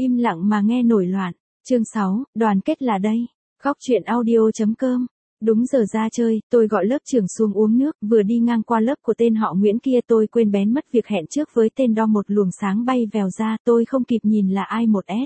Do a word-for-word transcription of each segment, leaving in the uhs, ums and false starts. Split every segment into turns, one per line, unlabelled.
Im lặng mà nghe nổi loạn. Chương sáu, đoàn kết là đây. Góc truyện audio.com. Đúng giờ ra chơi, tôi gọi lớp trưởng xuống uống nước, vừa đi ngang qua lớp của tên họ Nguyễn kia tôi quên bén mất việc hẹn trước với tên đo một luồng sáng bay vèo ra, tôi không kịp nhìn là ai một S,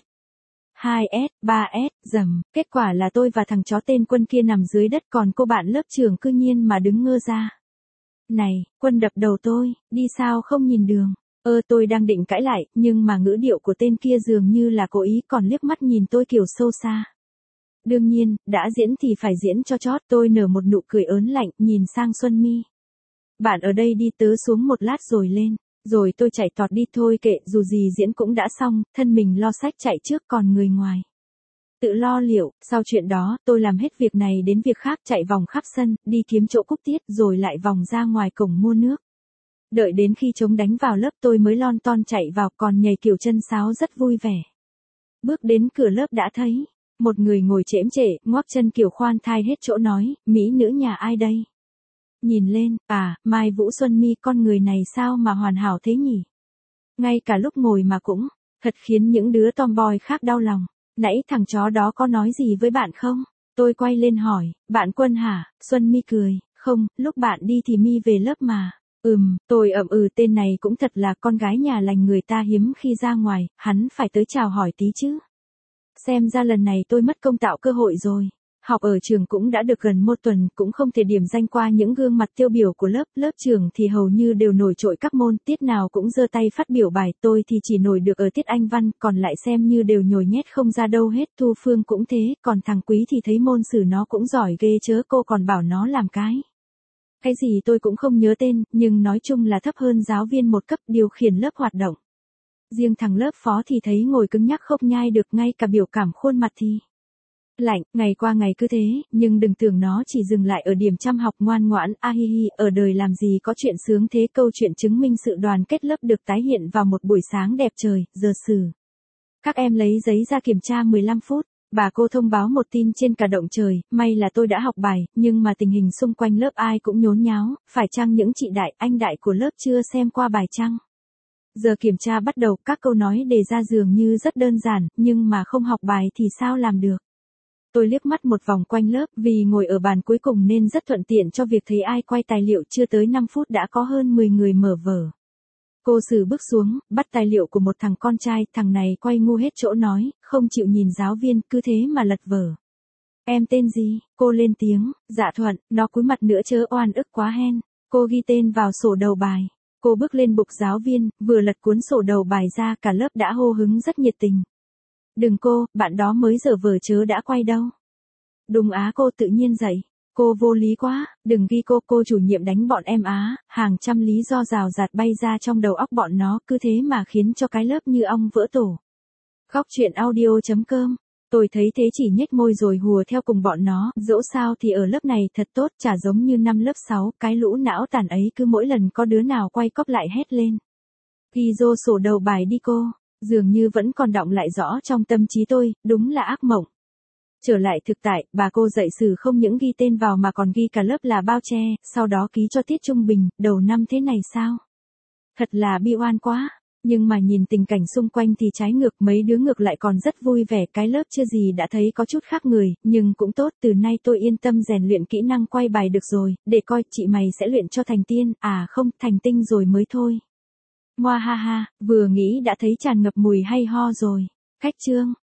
hai S, ba S, dầm, kết quả là tôi và thằng chó tên Quân kia nằm dưới đất còn cô bạn lớp trưởng cư nhiên mà đứng ngơ ra. Này, Quân đập đầu tôi, đi sao không nhìn đường. Ơ tôi đang định cãi lại, nhưng mà ngữ điệu của tên kia dường như là cố ý còn liếc mắt nhìn tôi kiểu sâu xa. Đương nhiên, đã diễn thì phải diễn cho chót, tôi nở một nụ cười ớn lạnh, nhìn sang Xuân Mi. Bạn ở đây đi tớ xuống một lát rồi lên, rồi tôi chạy tọt đi thôi kệ, dù gì diễn cũng đã xong, thân mình lo sách chạy trước còn người ngoài tự lo liệu. Sau chuyện đó, tôi làm hết việc này đến việc khác, chạy vòng khắp sân, đi kiếm chỗ cúc tiết rồi lại vòng ra ngoài cổng mua nước. Đợi đến khi trống đánh vào lớp tôi mới lon ton chạy vào, còn nhảy kiểu chân sáo rất vui vẻ. Bước đến cửa lớp đã thấy một người ngồi chễm chệ, ngoác chân kiểu khoan thai hết chỗ nói, mỹ nữ nhà ai đây? Nhìn lên, à, Mai Vũ Xuân Mi, con người này sao mà hoàn hảo thế nhỉ? Ngay cả lúc ngồi mà cũng, thật khiến những đứa tomboy khác đau lòng. Nãy thằng chó đó có nói gì với bạn không? Tôi quay lên hỏi, bạn Quân hả? Xuân Mi cười, không, lúc bạn đi thì Mi về lớp mà. Ừm, tôi ậm ừ, tên này cũng thật là con gái nhà lành, người ta hiếm khi ra ngoài, hắn phải tới chào hỏi tí chứ. Xem ra lần này tôi mất công tạo cơ hội rồi. Học ở trường cũng đã được gần một tuần, cũng không thể điểm danh qua những gương mặt tiêu biểu của lớp. Lớp trường thì hầu như đều nổi trội các môn, tiết nào cũng giơ tay phát biểu bài, tôi thì chỉ nổi được ở tiết Anh văn, còn lại xem như đều nhồi nhét không ra đâu hết. Thu Phương cũng thế, còn thằng Quý thì thấy môn sử nó cũng giỏi ghê chớ, cô còn bảo nó làm cái cái gì tôi cũng không nhớ tên, nhưng nói chung là thấp hơn giáo viên một cấp, điều khiển lớp hoạt động. Riêng thằng lớp phó thì thấy ngồi cứng nhắc không nhai được, ngay cả biểu cảm khuôn mặt thì lạnh, ngày qua ngày cứ thế, nhưng đừng tưởng nó chỉ dừng lại ở điểm chăm học ngoan ngoãn, a hi hi, ở đời làm gì có chuyện sướng thế. Câu chuyện chứng minh sự đoàn kết lớp được tái hiện vào một buổi sáng đẹp trời, giờ sử. Các em lấy giấy ra kiểm tra mười lăm phút, bà cô thông báo một tin trên cả động trời, may là tôi đã học bài, nhưng mà tình hình xung quanh lớp ai cũng nhốn nháo, phải chăng những chị đại, anh đại của lớp chưa xem qua bài chăng? Giờ kiểm tra bắt đầu, các câu nói đề ra dường như rất đơn giản, nhưng mà không học bài thì sao làm được. Tôi liếc mắt một vòng quanh lớp, vì ngồi ở bàn cuối cùng nên rất thuận tiện cho việc thấy ai quay tài liệu, chưa tới năm phút đã có hơn mười người mở vở. Cô Sử bước xuống, bắt tài liệu của một thằng con trai, thằng này quay ngu hết chỗ nói, không chịu nhìn giáo viên, cứ thế mà lật vở. Em tên gì? Cô lên tiếng, dạ Thuận, nó cúi mặt nữa chớ, oan ức quá hen. Cô ghi tên vào sổ đầu bài. Cô bước lên bục giáo viên, vừa lật cuốn sổ đầu bài ra, cả lớp đã hô hứng rất nhiệt tình. Đừng cô, bạn đó mới dở vở chớ đã quay đâu. Đúng á, cô tự nhiên dậy. Cô vô lý quá, đừng ghi cô, cô chủ nhiệm đánh bọn em á. Hàng trăm lý do rào rạt bay ra trong đầu óc bọn nó, cứ thế mà khiến cho cái lớp như ong vỡ tổ. Góc truyện audio.com. Tôi thấy thế chỉ nhếch môi rồi hùa theo cùng bọn nó, dẫu sao thì ở lớp này thật tốt, chả giống như năm lớp sáu, cái lũ não tàn ấy cứ mỗi lần có đứa nào quay cóp lại hét lên. Ghi rô sổ đầu bài đi cô, dường như vẫn còn đọng lại rõ trong tâm trí tôi, đúng là ác mộng. Trở lại thực tại, bà cô dạy sử không những ghi tên vào mà còn ghi cả lớp là bao che, sau đó ký cho tiết trung bình, đầu năm thế này sao? Thật là bi oan quá. Nhưng mà nhìn tình cảnh xung quanh thì trái ngược, mấy đứa ngược lại còn rất vui vẻ, cái lớp chưa gì đã thấy có chút khác người, nhưng cũng tốt, từ nay tôi yên tâm rèn luyện kỹ năng quay bài được rồi, để coi chị mày sẽ luyện cho thành tiên, à không, thành tinh rồi mới thôi. Ngoa ha ha, vừa nghĩ đã thấy tràn ngập mùi hay ho rồi. Khách trương.